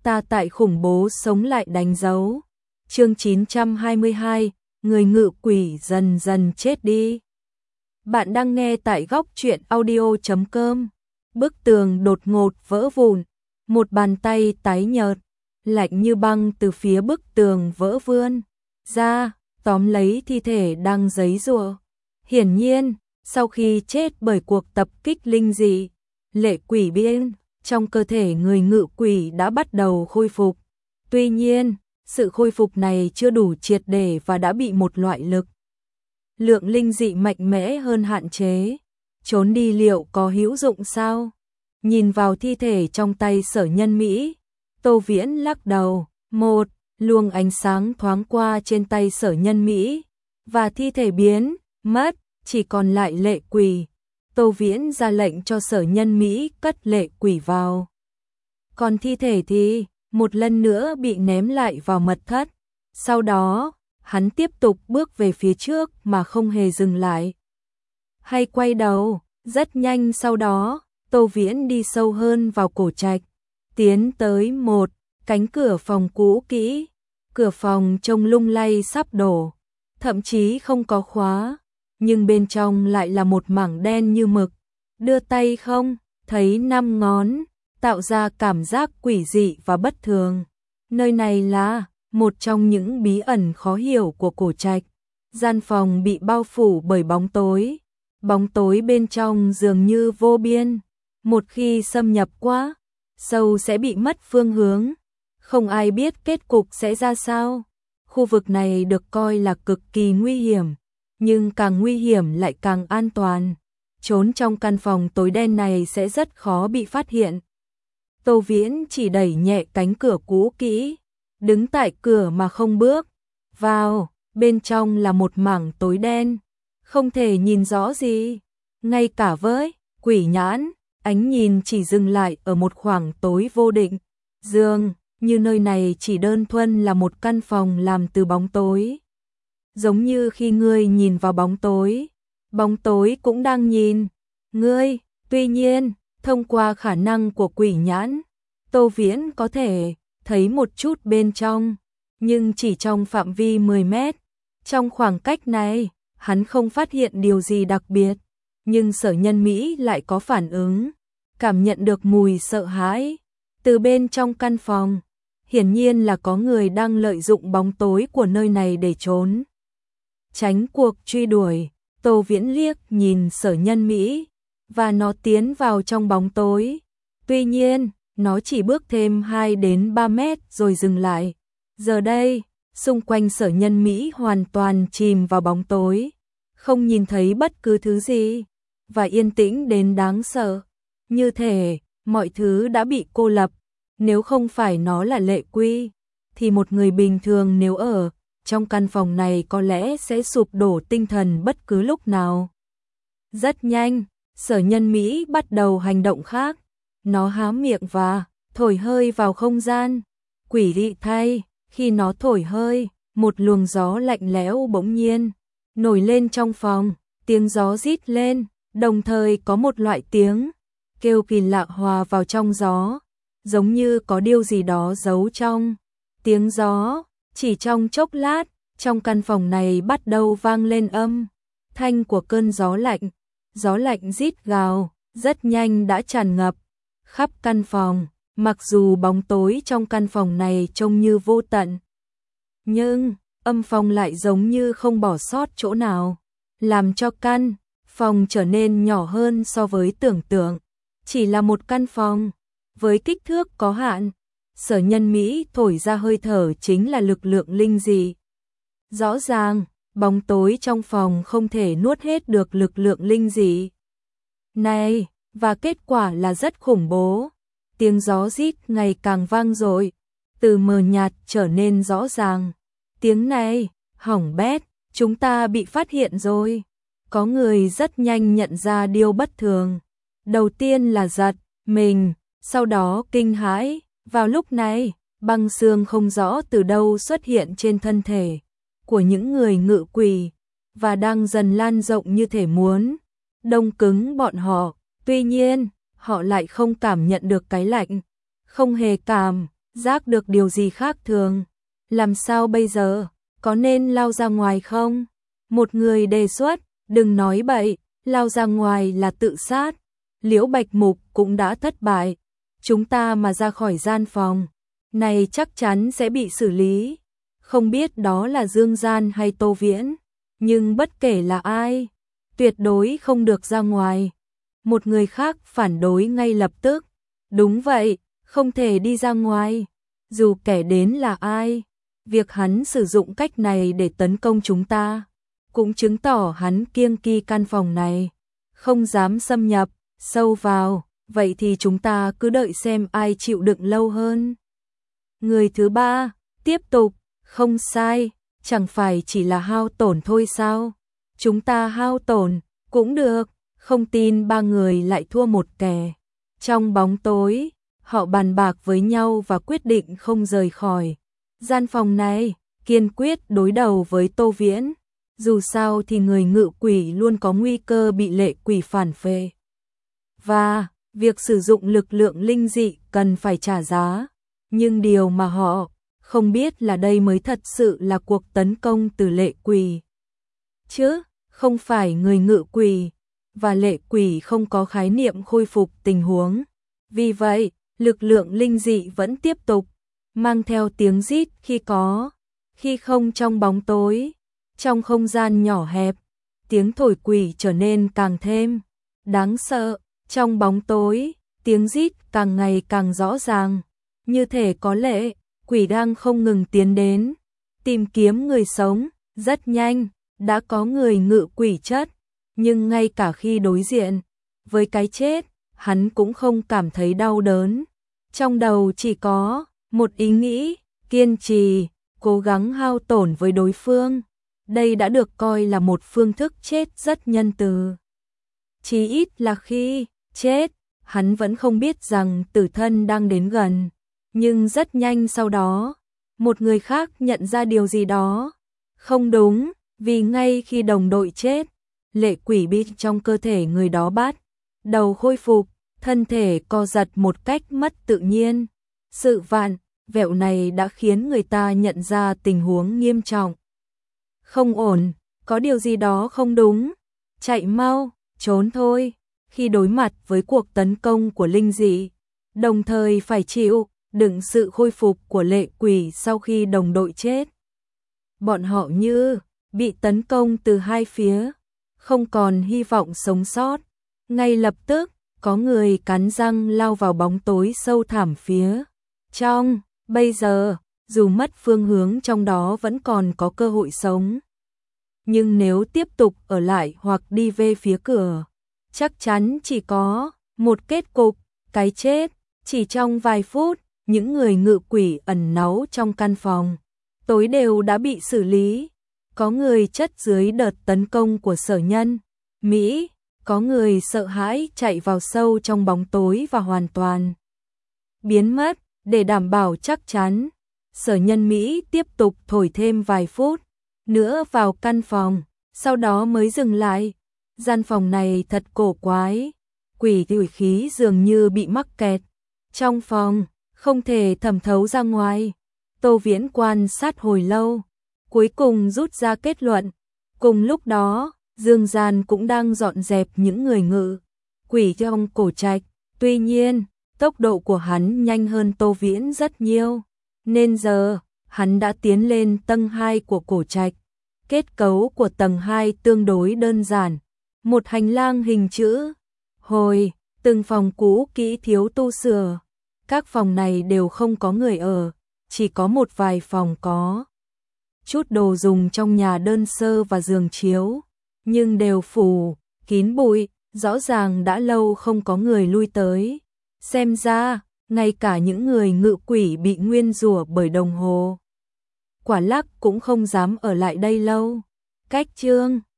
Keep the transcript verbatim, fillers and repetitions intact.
ta tại khủng bố sống lại đánh dấu. Chương chín trăm hai mươi hai, người ngự quỷ dần dần chết đi. Bạn đang nghe tại góc truyện audio chấm com. Bức tường đột ngột vỡ vụn, một bàn tay tái nhợt, lạnh như băng từ phía bức tường vỡ vươn ra, tóm lấy thi thể đang giãy giụa. Hiển nhiên, sau khi chết bởi cuộc tập kích linh dị, lệ quỷ biên trong cơ thể người ngự quỷ đã bắt đầu khôi phục. Tuy nhiên, sự khôi phục này chưa đủ triệt để và đã bị một loại lực lượng linh dị mạnh mẽ hơn hạn chế. Trốn đi liệu có hữu dụng sao? Nhìn vào thi thể trong tay Sở Nhân Mỹ, Tô Viễn lắc đầu. Một luồng ánh sáng thoáng qua trên tay Sở Nhân Mỹ và thi thể biến mất, chỉ còn lại lệ quỷ. Tô Viễn ra lệnh cho Sở Nhân Mỹ cất lệ quỷ vào. Còn thi thể thì một lần nữa bị ném lại vào mật thất. Sau đó, hắn tiếp tục bước về phía trước mà không hề dừng lại hay quay đầu. Rất nhanh sau đó, Tô Viễn đi sâu hơn vào cổ trạch, tiến tới một cánh cửa phòng cũ kỹ. Cửa phòng trông lung lay sắp đổ, thậm chí không có khóa, nhưng bên trong lại là một mảng đen như mực. Đưa tay không thấy năm ngón, tạo ra cảm giác quỷ dị và bất thường. Nơi này là một trong những bí ẩn khó hiểu của cổ trạch. Gian phòng bị bao phủ bởi bóng tối. Bóng tối bên trong dường như vô biên. Một khi xâm nhập quá sâu sẽ bị mất phương hướng. Không ai biết kết cục sẽ ra sao. Khu vực này được coi là cực kỳ nguy hiểm, nhưng càng nguy hiểm lại càng an toàn. Trốn trong căn phòng tối đen này sẽ rất khó bị phát hiện. Tô Viễn chỉ đẩy nhẹ cánh cửa cũ kỹ, đứng tại cửa mà không bước vào. Bên trong là một mảng tối đen, không thể nhìn rõ gì. Ngay cả với quỷ nhãn, ánh nhìn chỉ dừng lại ở một khoảng tối vô định. Dường như nơi này chỉ đơn thuần là một căn phòng làm từ bóng tối. Giống như khi ngươi nhìn vào bóng tối, bóng tối cũng đang nhìn ngươi. Tuy nhiên, thông qua khả năng của quỷ nhãn, Tô Viễn có thể thấy một chút bên trong, nhưng chỉ trong phạm vi mười mét. Trong khoảng cách này, hắn không phát hiện điều gì đặc biệt, nhưng Sở Nhân Mỹ lại có phản ứng, cảm nhận được mùi sợ hãi từ bên trong căn phòng. Hiển nhiên là có người đang lợi dụng bóng tối của nơi này để trốn tránh cuộc truy đuổi. Tô Viễn liếc nhìn Sở Nhân Mỹ và nó tiến vào trong bóng tối. Tuy nhiên, nó chỉ bước thêm hai đến ba mét rồi dừng lại. Giờ đây, xung quanh Sở Nhân Mỹ hoàn toàn chìm vào bóng tối, không nhìn thấy bất cứ thứ gì, và yên tĩnh đến đáng sợ. Như thể mọi thứ đã bị cô lập. Nếu không phải nó là lệ quỷ, thì một người bình thường nếu ở trong căn phòng này có lẽ sẽ sụp đổ tinh thần bất cứ lúc nào. Rất nhanh, Sở Nhân Mỹ bắt đầu hành động khác. Nó há miệng và thổi hơi vào không gian. Quỷ dị thay, khi nó thổi hơi, một luồng gió lạnh lẽo bỗng nhiên nổi lên trong phòng. Tiếng gió rít lên, đồng thời có một loại tiếng kêu kỳ lạ hòa vào trong gió, giống như có điều gì đó giấu trong tiếng gió. Chỉ trong chốc lát, trong căn phòng này bắt đầu vang lên âm thanh của cơn gió lạnh. Gió lạnh rít gào, rất nhanh đã tràn ngập khắp căn phòng. Mặc dù bóng tối trong căn phòng này trông như vô tận, nhưng âm phong lại giống như không bỏ sót chỗ nào, làm cho căn phòng trở nên nhỏ hơn so với tưởng tượng. Chỉ là một căn phòng với kích thước có hạn, Sở Nhân Mỹ thổi ra hơi thở chính là lực lượng linh dị. Rõ ràng, bóng tối trong phòng không thể nuốt hết được lực lượng linh dị này, và kết quả là rất khủng bố. Tiếng gió rít ngày càng vang dội, từ mờ nhạt trở nên rõ ràng. Tiếng này, hỏng bét, chúng ta bị phát hiện rồi. Có người rất nhanh nhận ra điều bất thường. Đầu tiên là giật mình, sau đó kinh hãi. Vào lúc này, băng xương không rõ từ đâu xuất hiện trên thân thể của những người ngự quỷ, và đang dần lan rộng như thể muốn đông cứng bọn họ. Tuy nhiên, họ lại không cảm nhận được cái lạnh, không hề cảm giác được điều gì khác thường. Làm sao bây giờ, có nên lao ra ngoài không? Một người đề xuất, đừng nói bậy, lao ra ngoài là tự sát. Liễu Bạch Mục cũng đã thất bại. Chúng ta mà ra khỏi gian phòng này chắc chắn sẽ bị xử lý. Không biết đó là Dương Gian hay Tô Viễn, nhưng bất kể là ai, tuyệt đối không được ra ngoài. Một người khác phản đối ngay lập tức. Đúng vậy, không thể đi ra ngoài. Dù kẻ đến là ai, việc hắn sử dụng cách này để tấn công chúng ta cũng chứng tỏ hắn kiêng kỵ căn phòng này, không dám xâm nhập sâu vào. Vậy thì chúng ta cứ đợi xem ai chịu đựng lâu hơn. Người thứ ba tiếp tục, không sai, chẳng phải chỉ là hao tổn thôi sao? Chúng ta hao tổn cũng được, không tin ba người lại thua một kẻ. Trong bóng tối, họ bàn bạc với nhau và quyết định không rời khỏi gian phòng này, kiên quyết đối đầu với Tô Viễn. Dù sao thì người ngự quỷ luôn có nguy cơ bị lệ quỷ phản phệ. Và việc sử dụng lực lượng linh dị cần phải trả giá. Nhưng điều mà họ không biết là đây mới thật sự là cuộc tấn công từ lệ quỷ, chứ không phải người ngự quỷ. Và lệ quỷ không có khái niệm khôi phục tình huống. Vì vậy, lực lượng linh dị vẫn tiếp tục, mang theo tiếng rít khi có, khi không trong bóng tối. Trong không gian nhỏ hẹp, tiếng thổi quỷ trở nên càng thêm đáng sợ. Trong bóng tối, tiếng rít càng ngày càng rõ ràng. Như thể có lệ quỷ đang không ngừng tiến đến, tìm kiếm người sống. Rất nhanh, đã có người ngự quỷ chất. Nhưng ngay cả khi đối diện với cái chết, hắn cũng không cảm thấy đau đớn. Trong đầu chỉ có một ý nghĩ, kiên trì, cố gắng hao tổn với đối phương. Đây đã được coi là một phương thức chết rất nhân từ. Chí ít là khi chết, hắn vẫn không biết rằng tử thân đang đến gần. Nhưng rất nhanh sau đó, một người khác nhận ra điều gì đó không đúng, vì ngay khi đồng đội chết, lệ quỷ bị trong cơ thể người đó bắt đầu khôi phục, thân thể co giật một cách mất tự nhiên. Sự vặn vẹo này đã khiến người ta nhận ra tình huống nghiêm trọng. Không ổn, có điều gì đó không đúng. Chạy mau, trốn thôi. Khi đối mặt với cuộc tấn công của linh dị, đồng thời phải chịu đựng sự khôi phục của lệ quỷ sau khi đồng đội chết, bọn họ như bị tấn công từ hai phía, không còn hy vọng sống sót. Ngay lập tức, có người cắn răng lao vào bóng tối sâu thẳm phía trong. Bây giờ, dù mất phương hướng trong đó vẫn còn có cơ hội sống. Nhưng nếu tiếp tục ở lại hoặc đi về phía cửa, chắc chắn chỉ có một kết cục, cái chết. Chỉ trong vài phút, những người ngự quỷ ẩn náu trong căn phòng tối đều đã bị xử lý. Có người chất dưới đợt tấn công của Sở Nhân Mỹ, có người sợ hãi chạy vào sâu trong bóng tối và hoàn toàn biến mất. Để đảm bảo chắc chắn, Sở Nhân Mỹ tiếp tục thổi thêm vài phút nữa vào căn phòng, sau đó mới dừng lại. Gian phòng này thật cổ quái, quỷ quỷ khí dường như bị mắc kẹt trong phòng, không thể thẩm thấu ra ngoài. Tô Viễn quan sát hồi lâu, cuối cùng rút ra kết luận. Cùng lúc đó, Dương Gian cũng đang dọn dẹp những người ngự quỷ trong cổ trạch. Tuy nhiên, tốc độ của hắn nhanh hơn Tô Viễn rất nhiều, nên giờ hắn đã tiến lên tầng hai của cổ trạch. Kết cấu của tầng hai tương đối đơn giản, một hành lang hình chữ hồi, từng phòng cũ kỹ thiếu tu sửa. Các phòng này đều không có người ở, chỉ có một vài phòng có chút đồ dùng trong nhà đơn sơ và giường chiếu, nhưng đều phủ kín bụi, rõ ràng đã lâu không có người lui tới. Xem ra, ngay cả những người ngự quỷ bị nguyên rủa bởi đồng hồ quả lắc cũng không dám ở lại đây lâu. Cách chương